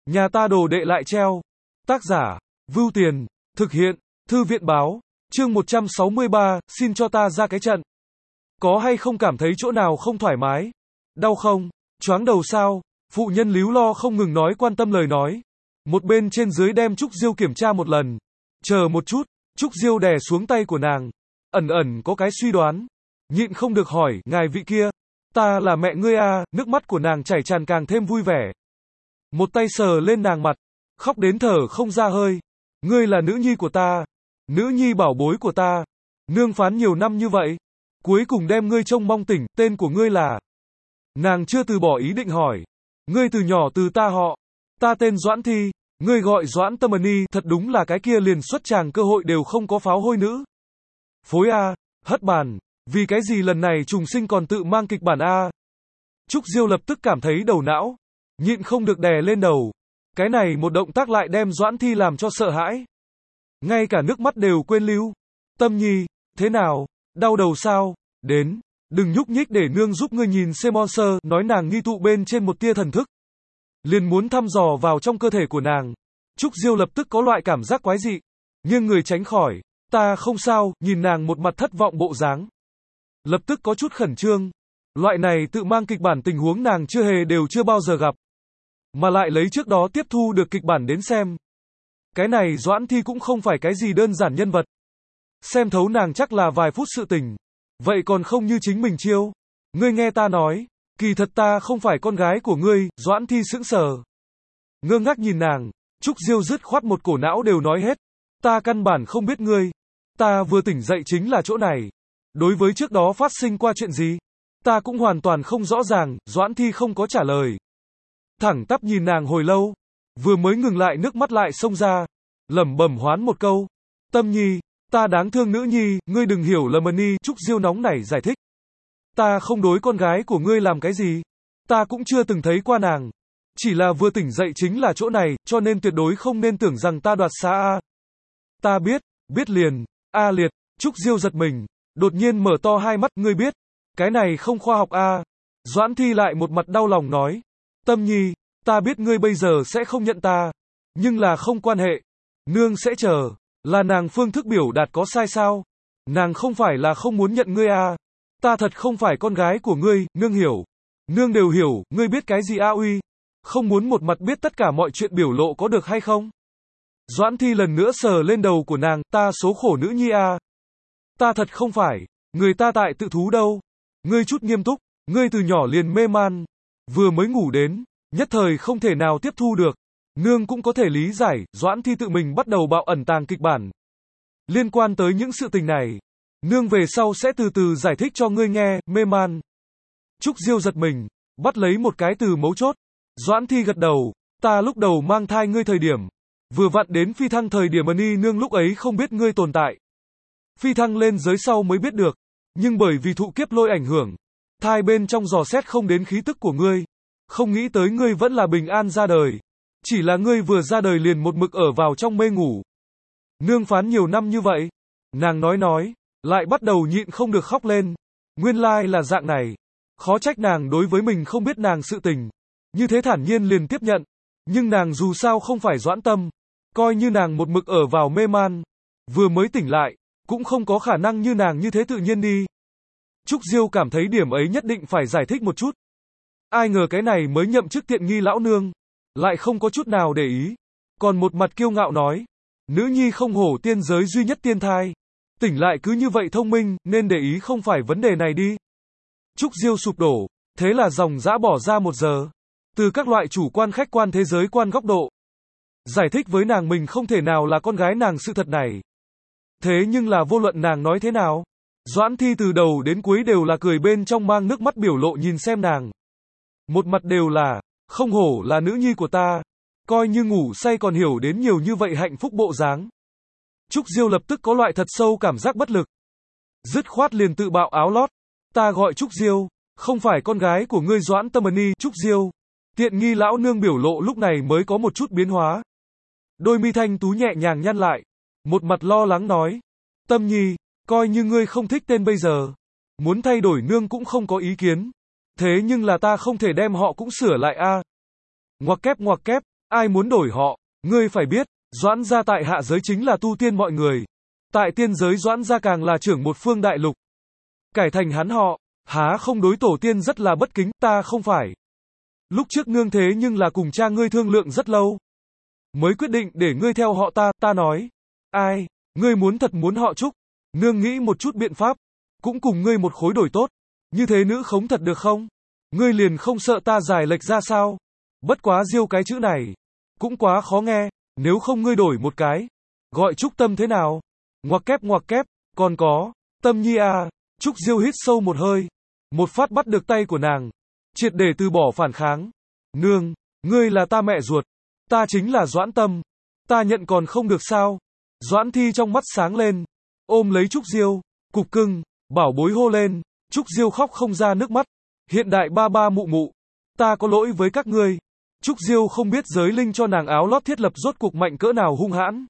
Nhà ta đồ đệ lại treo. Tác giả, Vưu Tiền, thực hiện, Thư viện báo, chương 163, xin cho ta ra cái trận. Có hay không cảm thấy chỗ nào không thoải mái? Đau không? Choáng đầu sao? Phụ nhân líu lo không ngừng nói quan tâm lời nói. Một bên trên dưới đem Trúc Diêu kiểm tra một lần. Chờ một chút, Trúc Diêu đè xuống tay của nàng. Ẩn ẩn có cái suy đoán. Nhịn không được hỏi, ngài vị kia. Ta là mẹ ngươi à, nước mắt của nàng chảy tràn càng thêm vui vẻ. Một tay sờ lên nàng mặt, khóc đến thở không ra hơi. Ngươi là nữ nhi của ta, nữ nhi bảo bối của ta. Nương phán nhiều năm như vậy, cuối cùng đem ngươi trông mong tỉnh, tên của ngươi là. Nàng chưa từ bỏ ý định hỏi. Ngươi từ nhỏ từ ta họ. Ta tên Doãn Thi, ngươi gọi Doãn Tâm Ni, thật đúng là cái kia liền xuất tràng cơ hội đều không có pháo hôi nữ. Phối a, hất bàn, vì cái gì lần này trùng sinh còn tự mang kịch bản a? Trúc Diêu lập tức cảm thấy đầu não, nhịn không được đè lên đầu. Cái này một động tác lại đem Doãn Thi làm cho sợ hãi. Ngay cả nước mắt đều quên lưu. Tâm Nhi, thế nào, đau đầu sao? Đến, đừng nhúc nhích để nương giúp ngươi nhìn xem monster, nói nàng nghi tụ bên trên một tia thần thức. Liền muốn thăm dò vào trong cơ thể của nàng. Trúc Diêu lập tức có loại cảm giác quái dị, nhưng người tránh khỏi. Ta không sao, nhìn nàng một mặt thất vọng bộ dáng. Lập tức có chút khẩn trương. Loại này tự mang kịch bản tình huống nàng chưa bao giờ gặp. Mà lại lấy trước đó tiếp thu được kịch bản đến xem. Cái này Doãn Thi cũng không phải cái gì đơn giản nhân vật. Xem thấu nàng chắc là vài phút sự tình. Vậy còn không như chính mình chiêu. Ngươi nghe ta nói, kỳ thật ta không phải con gái của ngươi. Doãn Thi sững sờ, ngơ ngác nhìn nàng. Trúc Diêu dứt khoát một cổ não đều nói hết. Ta căn bản không biết ngươi. Ta vừa tỉnh dậy chính là chỗ này. Đối với trước đó phát sinh qua chuyện gì, ta cũng hoàn toàn không rõ ràng. Doãn Thi không có trả lời, thẳng tắp nhìn nàng hồi lâu, vừa mới ngừng lại nước mắt lại xông ra, lẩm bẩm hoán một câu. Tâm Nhi, ta đáng thương nữ nhi, ngươi đừng hiểu lầm Ni. Trúc Diêu nóng nảy giải thích. Ta không đối con gái của ngươi làm cái gì. Ta cũng chưa từng thấy qua nàng. Chỉ là vừa tỉnh dậy chính là chỗ này, cho nên tuyệt đối không nên tưởng rằng ta đoạt xá a. Ta biết liền. A liệt. Trúc Diêu giật mình, đột nhiên mở to hai mắt, ngươi biết, cái này không khoa học a. Doãn Thi lại một mặt đau lòng nói. Tâm Nhi, ta biết ngươi bây giờ sẽ không nhận ta, nhưng là không quan hệ. Nương sẽ chờ. Là nàng phương thức biểu đạt có sai sao? Nàng không phải là không muốn nhận ngươi a. Ta thật không phải con gái của ngươi, nương hiểu. Nương đều hiểu, ngươi biết cái gì a uy? Không muốn một mặt biết tất cả mọi chuyện biểu lộ có được hay không? Doãn Thi lần nữa sờ lên đầu của nàng, ta số khổ nữ nhi a. Ta thật không phải, người ta tại tự thú đâu. Ngươi chút nghiêm túc, ngươi từ nhỏ liền mê man, vừa mới ngủ đến, nhất thời không thể nào tiếp thu được. Nương cũng có thể lý giải. Doãn Thi tự mình bắt đầu bạo ẩn tàng kịch bản. Liên quan tới những sự tình này, nương về sau sẽ từ từ giải thích cho ngươi nghe. Mê man. Trúc Diêu giật mình, bắt lấy một cái từ mấu chốt. Doãn Thi gật đầu, ta lúc đầu mang thai ngươi thời điểm, vừa vặn đến phi thăng thời điểm Ni nương lúc ấy không biết ngươi tồn tại. Phi thăng lên giới sau mới biết được, nhưng bởi vì thụ kiếp lôi ảnh hưởng, thai bên trong dò xét không đến khí tức của ngươi, không nghĩ tới ngươi vẫn là bình an ra đời. Chỉ là ngươi vừa ra đời liền một mực ở vào trong mê ngủ. Nương phán nhiều năm như vậy. Nàng nói, lại bắt đầu nhịn không được khóc lên. Nguyên lai là dạng này. Khó trách nàng đối với mình không biết nàng sự tình. Như thế thản nhiên liền tiếp nhận. Nhưng nàng dù sao không phải Doãn Tâm. Coi như nàng một mực ở vào mê man, vừa mới tỉnh lại, cũng không có khả năng như nàng như thế tự nhiên đi. Trúc Diêu cảm thấy điểm ấy nhất định phải giải thích một chút. Ai ngờ cái này mới nhậm chức tiện nghi lão nương, lại không có chút nào để ý. Còn một mặt kiêu ngạo nói. Nữ nhi không hổ tiên giới duy nhất tiên thai. Tỉnh lại cứ như vậy thông minh, nên để ý không phải vấn đề này đi. Trúc Diêu sụp đổ. Thế là dòng dã bỏ ra 1 giờ. Từ các loại chủ quan khách quan thế giới quan góc độ. Giải thích với nàng mình không thể nào là con gái nàng sự thật này. Thế nhưng là vô luận nàng nói thế nào, Doãn Thi từ đầu đến cuối đều là cười bên trong mang nước mắt biểu lộ nhìn xem nàng. Một mặt đều là, không hổ là nữ nhi của ta. Coi như ngủ say còn hiểu đến nhiều như vậy hạnh phúc bộ dáng. Trúc Diêu lập tức có loại thật sâu cảm giác bất lực. Dứt khoát liền tự bạo áo lót. Ta gọi Trúc Diêu, không phải con gái của ngươi Doãn Tâm Ni. Trúc Diêu. Tiện nghi lão nương biểu lộ lúc này mới có một chút biến hóa. Đôi mi thanh tú nhẹ nhàng nhăn lại. Một mặt lo lắng nói. Tâm Nhi, coi như ngươi không thích tên bây giờ. Muốn thay đổi nương cũng không có ý kiến. Thế nhưng là ta không thể đem họ cũng sửa lại a. Ngoặc kép, Ai muốn đổi họ? Ngươi phải biết, Doãn gia tại hạ giới chính là tu tiên mọi người. Tại tiên giới Doãn gia càng là trưởng một phương đại lục. Cải thành hắn họ, há không đối tổ tiên rất là bất kính, ta không phải. Lúc trước nương thế nhưng là cùng cha ngươi thương lượng rất lâu. Mới quyết định để ngươi theo họ ta nói. Ai, ngươi thật muốn họ Trúc. Nương nghĩ một chút biện pháp. Cũng cùng ngươi một khối đổi tốt. Như thế nữ khống thật được không? Ngươi liền không sợ ta giải lệch ra sao? Bất quá Diêu cái chữ này. Cũng quá khó nghe, nếu không ngươi đổi một cái. Gọi Trúc Tâm thế nào? Ngoặc kép, còn có, Tâm Nhi à, Trúc Diêu hít sâu một hơi. Một phát bắt được tay của nàng. Triệt để từ bỏ phản kháng. Nương, ngươi là ta mẹ ruột. Ta chính là Doãn Tâm. Ta nhận còn không được sao? Doãn Thi trong mắt sáng lên. Ôm lấy Trúc Diêu. Cục cưng, bảo bối hô lên. Trúc Diêu khóc không ra nước mắt. Hiện đại ba mụ mụ. Ta có lỗi với các ngươi. Trúc Diêu không biết giới linh cho nàng áo lót thiết lập rốt cuộc mạnh cỡ nào hung hãn.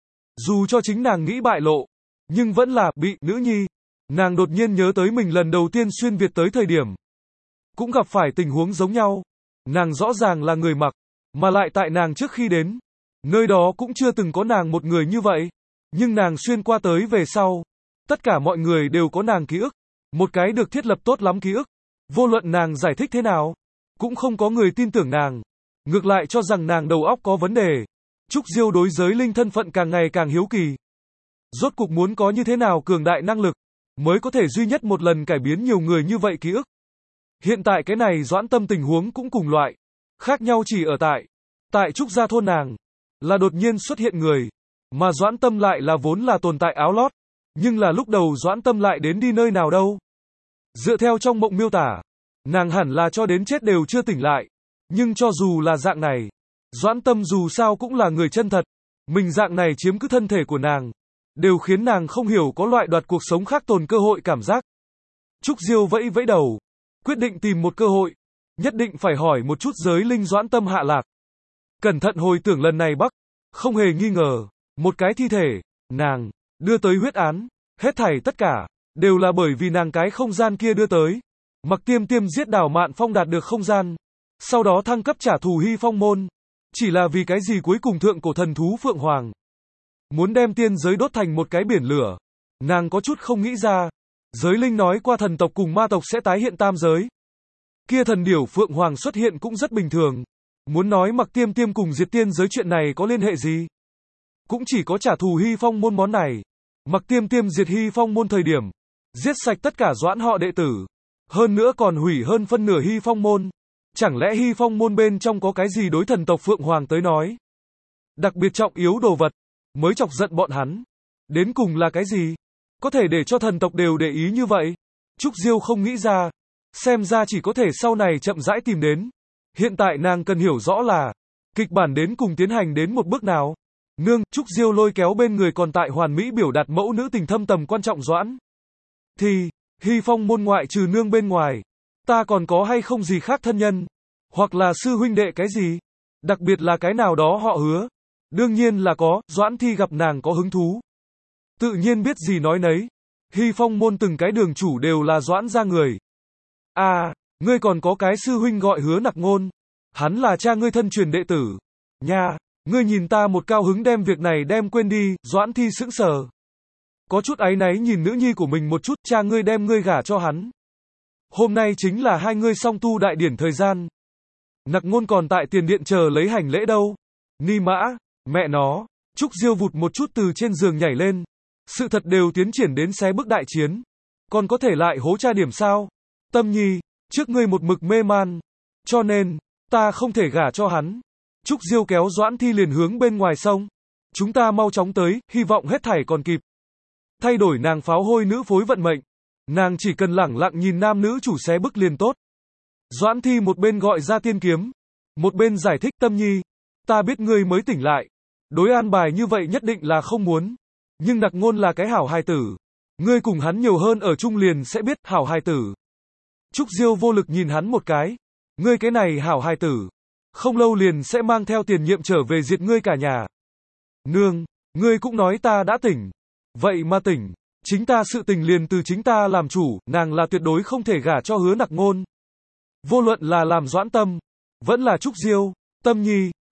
Dù cho chính nàng nghĩ bại lộ. Nhưng vẫn là bị nữ nhi. Nàng đột nhiên nhớ tới mình lần đầu tiên xuyên Việt tới thời điểm. Cũng gặp phải tình huống giống nhau. Nàng rõ ràng là người mặc. Mà lại tại nàng trước khi đến. Nơi đó cũng chưa từng có nàng một người như vậy. Nhưng nàng xuyên qua tới về sau. Tất cả mọi người đều có nàng ký ức. Một cái được thiết lập tốt lắm ký ức. Vô luận nàng giải thích thế nào. Cũng không có người tin tưởng nàng. Ngược lại cho rằng nàng đầu óc có vấn đề. Trúc Diêu đối giới linh thân phận càng ngày càng hiếu kỳ. Rốt cuộc muốn có như thế nào cường đại năng lực. Mới có thể duy nhất một lần cải biến nhiều người như vậy ký ức. Hiện tại cái này Doãn Tâm tình huống cũng cùng loại. Khác nhau chỉ ở tại Trúc gia thôn nàng. Là đột nhiên xuất hiện người. Mà Doãn Tâm lại là vốn là tồn tại áo lót. Nhưng là lúc đầu Doãn Tâm lại đến đi nơi nào đâu. Dựa theo trong mộng miêu tả. Nàng hẳn là cho đến chết đều chưa tỉnh lại. Nhưng cho dù là dạng này. Doãn Tâm dù sao cũng là người chân thật. Mình dạng này chiếm cứ thân thể của nàng. Đều khiến nàng không hiểu có loại đoạt cuộc sống khác tồn cơ hội cảm giác. Trúc Diêu vẫy vẫy đầu. Quyết định tìm một cơ hội. Nhất định phải hỏi một chút giới linh Doãn Tâm hạ lạc. Cẩn thận hồi tưởng lần này Bắc. Không hề nghi ngờ. Một cái thi thể. Nàng. Đưa tới huyết án. Hết thảy tất cả. Đều là bởi vì nàng cái không gian kia đưa tới. Mặc Tiêm Tiêm giết Đào Mạn Phong đạt được không gian. Sau đó thăng cấp trả thù Hy Phong môn. Chỉ là vì cái gì cuối cùng thượng cổ thần thú Phượng Hoàng. Muốn đem tiên giới đốt thành một cái biển lửa. Nàng có chút không nghĩ ra. Giới linh nói qua thần tộc cùng ma tộc sẽ tái hiện tam giới. Kia thần điểu Phượng Hoàng xuất hiện cũng rất bình thường. Muốn nói Mặc Tiêm Tiêm cùng diệt tiên giới chuyện này có liên hệ gì? Cũng chỉ có trả thù Hy Phong môn món này. Mặc Tiêm Tiêm diệt Hy Phong môn thời điểm. Giết sạch tất cả Doãn họ đệ tử. Hơn nữa còn hủy hơn phân nửa Hy Phong môn. Chẳng lẽ Hy Phong môn bên trong có cái gì đối thần tộc Phượng Hoàng tới nói? Đặc biệt trọng yếu đồ vật. Mới chọc giận bọn hắn. Đến cùng là cái gì? Có thể để cho thần tộc đều để ý như vậy? Trúc Diêu không nghĩ ra. Xem ra chỉ có thể sau này chậm rãi tìm đến. Hiện tại nàng cần hiểu rõ là kịch bản đến cùng tiến hành đến một bước nào. Nương, Trúc Diêu lôi kéo bên người còn tại hoàn mỹ biểu đạt mẫu nữ tình thâm tầm quan trọng Doãn. Thì, Hy Phong môn ngoại trừ nương bên ngoài. Ta còn có hay không gì khác thân nhân? Hoặc là sư huynh đệ cái gì? Đặc biệt là cái nào đó họ Hứa. Đương nhiên là có, Doãn Thi gặp nàng có hứng thú. Tự nhiên biết gì nói nấy. Hy Phong môn từng cái đường chủ đều là Doãn gia người. À, ngươi còn có cái sư huynh gọi Hứa Nặc Ngôn. Hắn là cha ngươi thân truyền đệ tử. Nha, ngươi nhìn ta một cao hứng đem việc này đem quên đi, Doãn Thi sững sờ. Có chút áy náy nhìn nữ nhi của mình một chút, cha ngươi đem ngươi gả cho hắn. Hôm nay chính là hai ngươi song tu đại điển thời gian. Nặc Ngôn còn tại tiền điện chờ lấy hành lễ đâu. Ni mã, mẹ nó. Trúc Diêu vụt một chút từ trên giường nhảy lên. Sự thật đều tiến triển đến xé bước đại chiến. Còn có thể lại hố cha điểm sao? Tâm Nhi, trước ngươi một mực mê man. Cho nên, ta không thể gả cho hắn. Trúc Diêu kéo Doãn Thi liền hướng bên ngoài sông. Chúng ta mau chóng tới, hy vọng hết thảy còn kịp. Thay đổi nàng pháo hôi nữ phối vận mệnh. Nàng chỉ cần lẳng lặng nhìn nam nữ chủ xé bức liền tốt. Doãn Thi một bên gọi ra tiên kiếm. Một bên giải thích Tâm Nhi. Ta biết ngươi mới tỉnh lại. Đối an bài như vậy nhất định là không muốn. Nhưng Nặc Ngôn là cái hảo hài tử. Ngươi cùng hắn nhiều hơn ở chung liền sẽ biết hảo hài tử. Trúc Diêu vô lực nhìn hắn một cái. Ngươi cái này hảo hài tử. Không lâu liền sẽ mang theo tiền nhiệm trở về diệt ngươi cả nhà. Nương, ngươi cũng nói ta đã tỉnh. Vậy mà tỉnh. Chính ta sự tình liền từ chính ta làm chủ. Nàng là tuyệt đối không thể gả cho Hứa Nặc Ngôn. Vô luận là làm Doãn Tâm. Vẫn là Trúc Diêu, Tâm Nhi.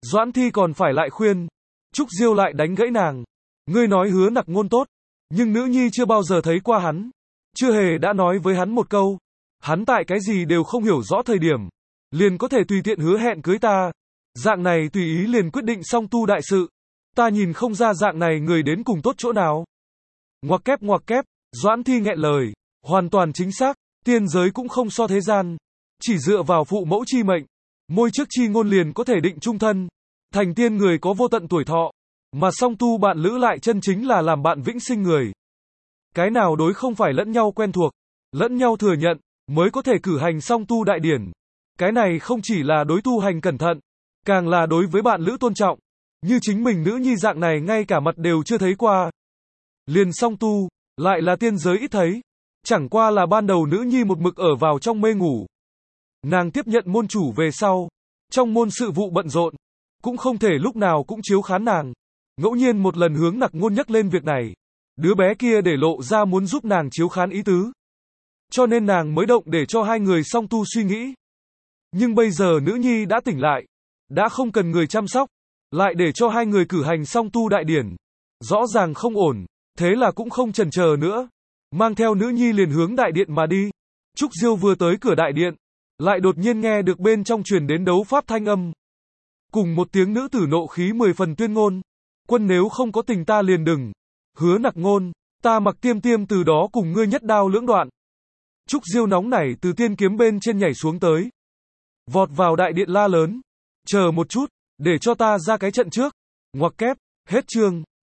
Doãn Thi còn phải lại khuyên. Trúc Diêu lại đánh gãy nàng. Ngươi nói Hứa Nặc Ngôn tốt, nhưng nữ nhi chưa bao giờ thấy qua hắn. Chưa hề đã nói với hắn một câu. Hắn tại cái gì đều không hiểu rõ thời điểm. Liền có thể tùy tiện hứa hẹn cưới ta. Dạng này tùy ý liền quyết định song tu đại sự. Ta nhìn không ra dạng này người đến cùng tốt chỗ nào. Ngoặc kép, Doãn Thi nghẹn lời. Hoàn toàn chính xác, tiên giới cũng không so thế gian. Chỉ dựa vào phụ mẫu chi mệnh, môi trước chi ngôn liền có thể định chung thân. Thành tiên người có vô tận tuổi thọ. Mà song tu bạn lữ lại chân chính là làm bạn vĩnh sinh người. Cái nào đối không phải lẫn nhau quen thuộc, lẫn nhau thừa nhận, mới có thể cử hành song tu đại điển. Cái này không chỉ là đối tu hành cẩn thận, càng là đối với bạn lữ tôn trọng. Như chính mình nữ nhi dạng này ngay cả mặt đều chưa thấy qua. Liền song tu, lại là tiên giới ít thấy. Chẳng qua là ban đầu nữ nhi một mực ở vào trong mê ngủ. Nàng tiếp nhận môn chủ về sau, trong môn sự vụ bận rộn, cũng không thể lúc nào cũng chiếu khán nàng. Ngẫu nhiên một lần Hướng Nặc Ngôn nhắc lên việc này, đứa bé kia để lộ ra muốn giúp nàng chiếu khán ý tứ. Cho nên nàng mới động để cho hai người song tu suy nghĩ. Nhưng bây giờ nữ nhi đã tỉnh lại, đã không cần người chăm sóc, lại để cho hai người cử hành song tu đại điển. Rõ ràng không ổn, thế là cũng không chần chờ nữa. Mang theo nữ nhi liền hướng đại điện mà đi. Trúc Diêu vừa tới cửa đại điện, lại đột nhiên nghe được bên trong truyền đến đấu pháp thanh âm. Cùng một tiếng nữ tử nộ khí 10 phần tuyên ngôn. Quân nếu không có tình ta liền đừng. Hứa Nặc Ngôn, ta mặc tiêm tiêm từ đó cùng ngươi nhất đao lưỡng đoạn. Trúc Diêu nóng nảy từ tiên kiếm bên trên nhảy xuống tới. Vọt vào đại điện la lớn. Chờ một chút, để cho ta ra cái trận trước. Ngoặc kép, hết chương.